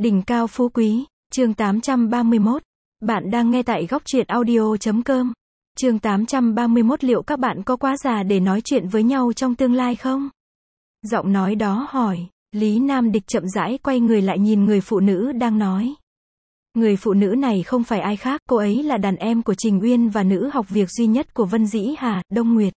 Đỉnh cao phú quý, chương 831. Bạn đang nghe tại góc truyện audio.com. Chương 831. Liệu các bạn có quá già để nói chuyện với nhau trong tương lai không? Giọng nói đó hỏi. Lý Nam Địch chậm rãi quay người lại nhìn người phụ nữ đang nói. Người phụ nữ này không phải ai khác, cô ấy là đàn em của Trình Uyên và nữ học việc duy nhất của Vân Dĩ Hà, Đông Nguyệt.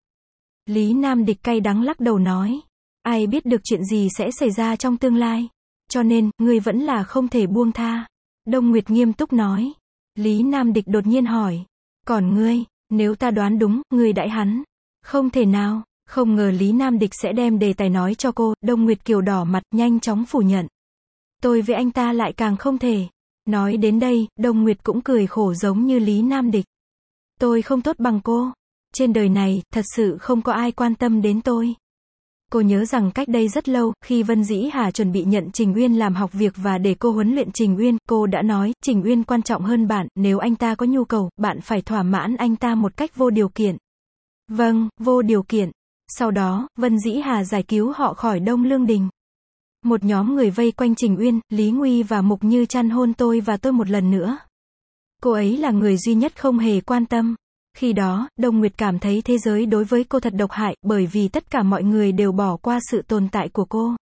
Lý Nam Địch cay đắng lắc đầu nói. Ai biết được chuyện gì sẽ xảy ra trong tương lai. Cho nên, ngươi vẫn là không thể buông tha. Đông Nguyệt nghiêm túc nói. Lý Nam Địch đột nhiên hỏi. Còn ngươi, nếu ta đoán đúng, ngươi đãi hắn. Không thể nào, không ngờ Lý Nam Địch sẽ đem đề tài nói cho cô. Đông Nguyệt Kiều đỏ mặt, nhanh chóng phủ nhận. Tôi với anh ta lại càng không thể. Nói đến đây, Đông Nguyệt cũng cười khổ giống như Lý Nam Địch. Tôi không tốt bằng cô. Trên đời này, thật sự không có ai quan tâm đến tôi. Cô nhớ rằng cách đây rất lâu, khi Vân Dĩ Hà chuẩn bị nhận Trình Uyên làm học việc và để cô huấn luyện Trình Uyên, cô đã nói, Trình Uyên quan trọng hơn bạn, nếu anh ta có nhu cầu, bạn phải thỏa mãn anh ta một cách vô điều kiện. Vâng, vô điều kiện. Sau đó, Vân Dĩ Hà giải cứu họ khỏi Đông Lương Đình. Một nhóm người vây quanh Trình Uyên, Lý Nguy và Mục Như Trăn hôn tôi và tôi một lần nữa. Cô ấy là người duy nhất không hề quan tâm. Khi đó, Đông Nguyệt cảm thấy thế giới đối với cô thật độc hại, bởi vì tất cả mọi người đều bỏ qua sự tồn tại của cô.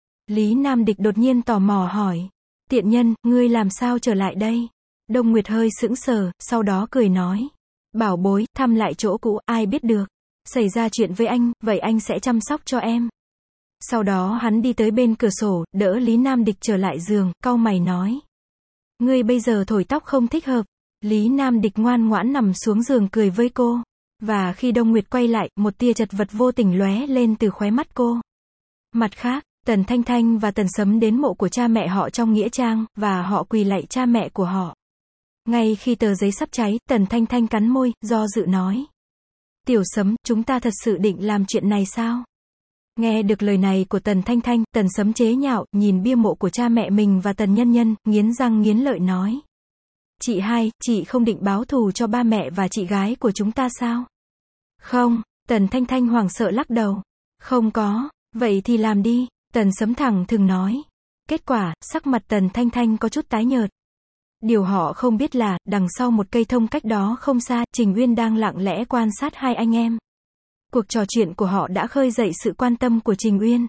Lý Nam Địch đột nhiên tò mò hỏi. Tiện nhân, ngươi làm sao trở lại đây? Đông Nguyệt hơi sững sờ, sau đó cười nói. Bảo bối, thăm lại chỗ cũ, ai biết được. Xảy ra chuyện với anh, vậy anh sẽ chăm sóc cho em. Sau đó hắn đi tới bên cửa sổ, đỡ Lý Nam Địch trở lại giường, cau mày nói. Ngươi bây giờ thổi tóc không thích hợp. Lý Nam Địch ngoan ngoãn nằm xuống giường cười với cô. Và khi Đông Nguyệt quay lại, một tia chật vật vô tình lóe lên từ khóe mắt cô. Mặt khác, Tần Thanh Thanh và Tần Sấm đến mộ của cha mẹ họ trong nghĩa trang, và họ quỳ lạy cha mẹ của họ. Ngay khi tờ giấy sắp cháy, Tần Thanh Thanh cắn môi, do dự nói. Tiểu Sấm, chúng ta thật sự định làm chuyện này sao? Nghe được lời này của Tần Thanh Thanh, Tần Sấm chế nhạo, nhìn bia mộ của cha mẹ mình và Tần Nhân Nhân, nghiến răng nghiến lợi nói. Chị hai, chị không định báo thù cho ba mẹ và chị gái của chúng ta sao? Không, Tần Thanh Thanh hoảng sợ lắc đầu. Không có, vậy thì làm đi, Tần Sấm thẳng thừng nói. Kết quả, sắc mặt Tần Thanh Thanh có chút tái nhợt. Điều họ không biết là, đằng sau một cây thông cách đó không xa, Trình Uyên đang lặng lẽ quan sát hai anh em. Cuộc trò chuyện của họ đã khơi dậy sự quan tâm của Trình Uyên.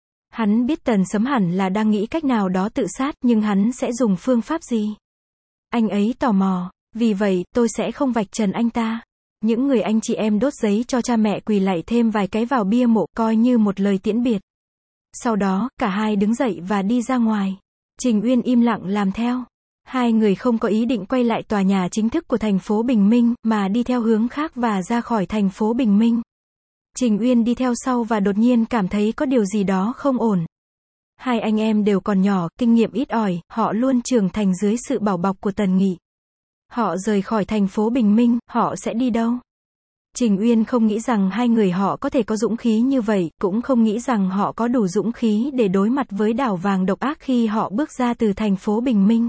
Hắn biết Tần Sấm hẳn là đang nghĩ cách nào đó tự sát, nhưng hắn sẽ dùng phương pháp gì? Anh ấy tò mò, vì vậy, tôi sẽ không vạch trần anh ta. Những người anh chị em đốt giấy cho cha mẹ quỳ lạy thêm vài cái vào bia mộ, coi như một lời tiễn biệt. Sau đó, cả hai đứng dậy và đi ra ngoài. Trình Uyên im lặng làm theo. Hai người không có ý định quay lại tòa nhà chính thức của thành phố Bình Minh, mà đi theo hướng khác và ra khỏi thành phố Bình Minh. Trình Uyên đi theo sau và đột nhiên cảm thấy có điều gì đó không ổn. Hai anh em đều còn nhỏ, kinh nghiệm ít ỏi, họ luôn trưởng thành dưới sự bảo bọc của Tần Nghị. Họ rời khỏi thành phố Bình Minh, họ sẽ đi đâu? Trình Uyên không nghĩ rằng hai người họ có thể có dũng khí như vậy, cũng không nghĩ rằng họ có đủ dũng khí để đối mặt với đảo vàng độc ác khi họ bước ra từ thành phố Bình Minh.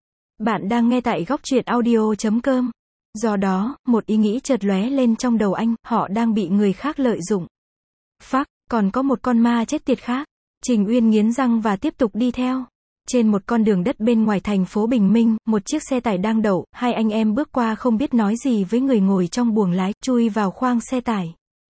Bạn đang nghe tại góc truyện audio.com. Do đó, một ý nghĩ chợt lóe lên trong đầu anh, họ đang bị người khác lợi dụng. Phắc, còn có một con ma chết tiệt khác. Trình Uyên nghiến răng và tiếp tục đi theo. Trên một con đường đất bên ngoài thành phố Bình Minh, một chiếc xe tải đang đậu, hai anh em bước qua không biết nói gì với người ngồi trong buồng lái, chui vào khoang xe tải.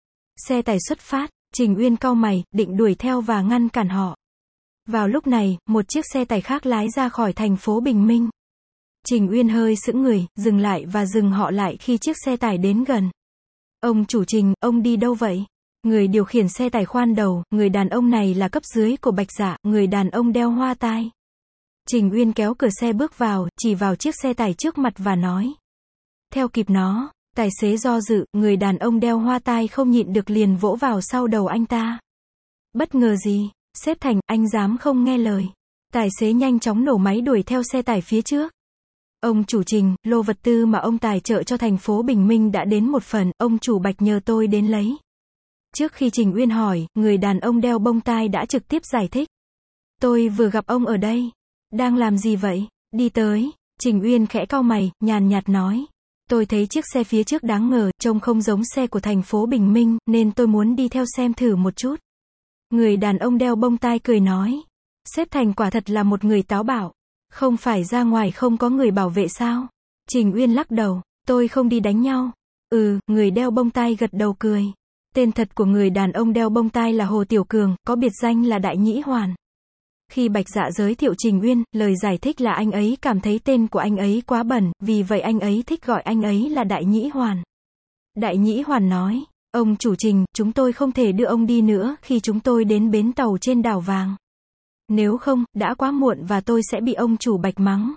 Xe tải xuất phát, Trình Uyên cau mày, định đuổi theo và ngăn cản họ. Vào lúc này, một chiếc xe tải khác lái ra khỏi thành phố Bình Minh. Trình Uyên hơi sững người, dừng lại và dừng họ lại khi chiếc xe tải đến gần. Ông chủ Trình, ông đi đâu vậy? Người điều khiển xe tải khoan đầu, người đàn ông này là cấp dưới của Bạch Dạ, người đàn ông đeo hoa tai. Trình Uyên kéo cửa xe bước vào, chỉ vào chiếc xe tải trước mặt và nói. Theo kịp nó, tài xế do dự, người đàn ông đeo hoa tai không nhịn được liền vỗ vào sau đầu anh ta. Bất ngờ gì? Xếp thành, anh dám không nghe lời. Tài xế nhanh chóng nổ máy đuổi theo xe tải phía trước. Ông chủ Trình, lô vật tư mà ông tài trợ cho thành phố Bình Minh đã đến một phần, ông chủ Bạch nhờ tôi đến lấy. Trước khi Trình Uyên hỏi, người đàn ông đeo bông tai đã trực tiếp giải thích. Tôi vừa gặp ông ở đây. Đang làm gì vậy? Đi tới. Trình Uyên khẽ cau mày, nhàn nhạt nói. Tôi thấy chiếc xe phía trước đáng ngờ, trông không giống xe của thành phố Bình Minh, nên tôi muốn đi theo xem thử một chút. Người đàn ông đeo bông tai cười nói. Sếp Thành quả thật là một người táo bạo. Không phải ra ngoài không có người bảo vệ sao? Trình Uyên lắc đầu, tôi không đi đánh nhau. Người đeo bông tai gật đầu cười. Tên thật của người đàn ông đeo bông tai là Hồ Tiểu Cường, có biệt danh là Đại Nhĩ Hoàn. Khi Bạch Dạ giới thiệu Trình Uyên, lời giải thích là anh ấy cảm thấy tên của anh ấy quá bẩn, vì vậy anh ấy thích gọi anh ấy là Đại Nhĩ Hoàn. Đại Nhĩ Hoàn nói, ông chủ Trình, chúng tôi không thể đưa ông đi nữa khi chúng tôi đến bến tàu trên đảo vàng. Nếu không, đã quá muộn và tôi sẽ bị ông chủ Bạch mắng.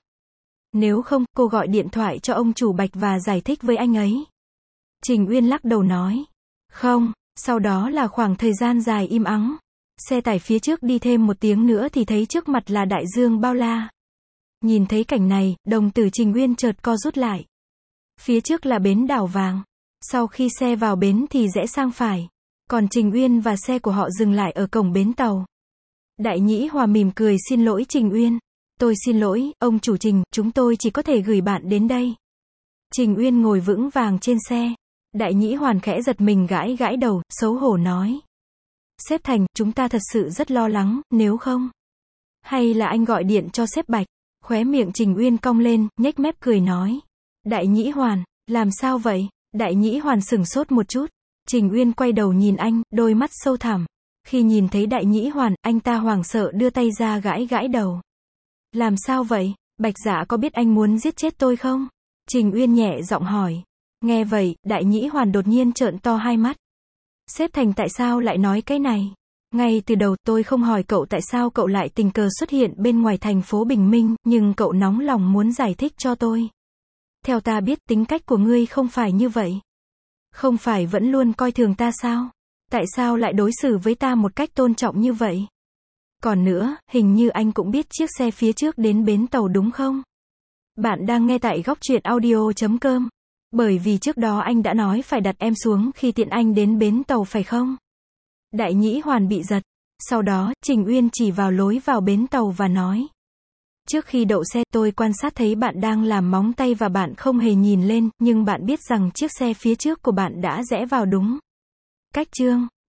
Nếu không, cô gọi điện thoại cho ông chủ Bạch và giải thích với anh ấy. Trình Uyên lắc đầu nói, không, sau đó là khoảng thời gian dài im ắng. Xe tải phía trước đi thêm một tiếng nữa thì thấy trước mặt là đại dương bao la. Nhìn thấy cảnh này, đồng tử Trình Uyên chợt co rút lại. Phía trước là bến đảo vàng. Sau khi xe vào bến thì rẽ sang phải. Còn Trình Uyên và xe của họ dừng lại ở cổng bến tàu. Đại Nhĩ Hòa mỉm cười xin lỗi Trình Uyên. Tôi xin lỗi, ông chủ Trình, chúng tôi chỉ có thể gửi bạn đến đây. Trình Uyên ngồi vững vàng trên xe. Đại Nhĩ Hoàn khẽ giật mình gãi gãi đầu, xấu hổ nói. Sếp Thành, chúng ta thật sự rất lo lắng, nếu không. Hay là anh gọi điện cho sếp Bạch. Khóe miệng Trình Uyên cong lên, nhếch mép cười nói. Đại Nhĩ Hoàn, làm sao vậy? Đại Nhĩ Hoàn sửng sốt một chút. Trình Uyên quay đầu nhìn anh, đôi mắt sâu thẳm. Khi nhìn thấy Đại Nhĩ Hoàn, anh ta hoảng sợ đưa tay ra gãi gãi đầu. Làm sao vậy? Bạch Dạ có biết anh muốn giết chết tôi không? Trình Uyên nhẹ giọng hỏi. Nghe vậy, Đại Nhĩ Hoàn đột nhiên trợn to hai mắt. Sếp Thành tại sao lại nói cái này? Ngay từ đầu tôi không hỏi cậu tại sao cậu lại tình cờ xuất hiện bên ngoài thành phố Bình Minh, nhưng cậu nóng lòng muốn giải thích cho tôi. Theo ta biết tính cách của ngươi không phải như vậy. Không phải vẫn luôn coi thường ta sao? Tại sao lại đối xử với ta một cách tôn trọng như vậy? Còn nữa, hình như anh cũng biết chiếc xe phía trước đến bến tàu đúng không? Bạn đang nghe tại Góc Truyện Audio.com. Bởi vì trước đó anh đã nói phải đặt em xuống khi tiện anh đến bến tàu phải không? Đại Nhĩ Hoàn bị giật. Sau đó, Trình Uyên chỉ vào lối vào bến tàu và nói. Trước khi đậu xe, tôi quan sát thấy bạn đang làm móng tay và bạn không hề nhìn lên, nhưng bạn biết rằng chiếc xe phía trước của bạn đã rẽ vào đúng cách chưa?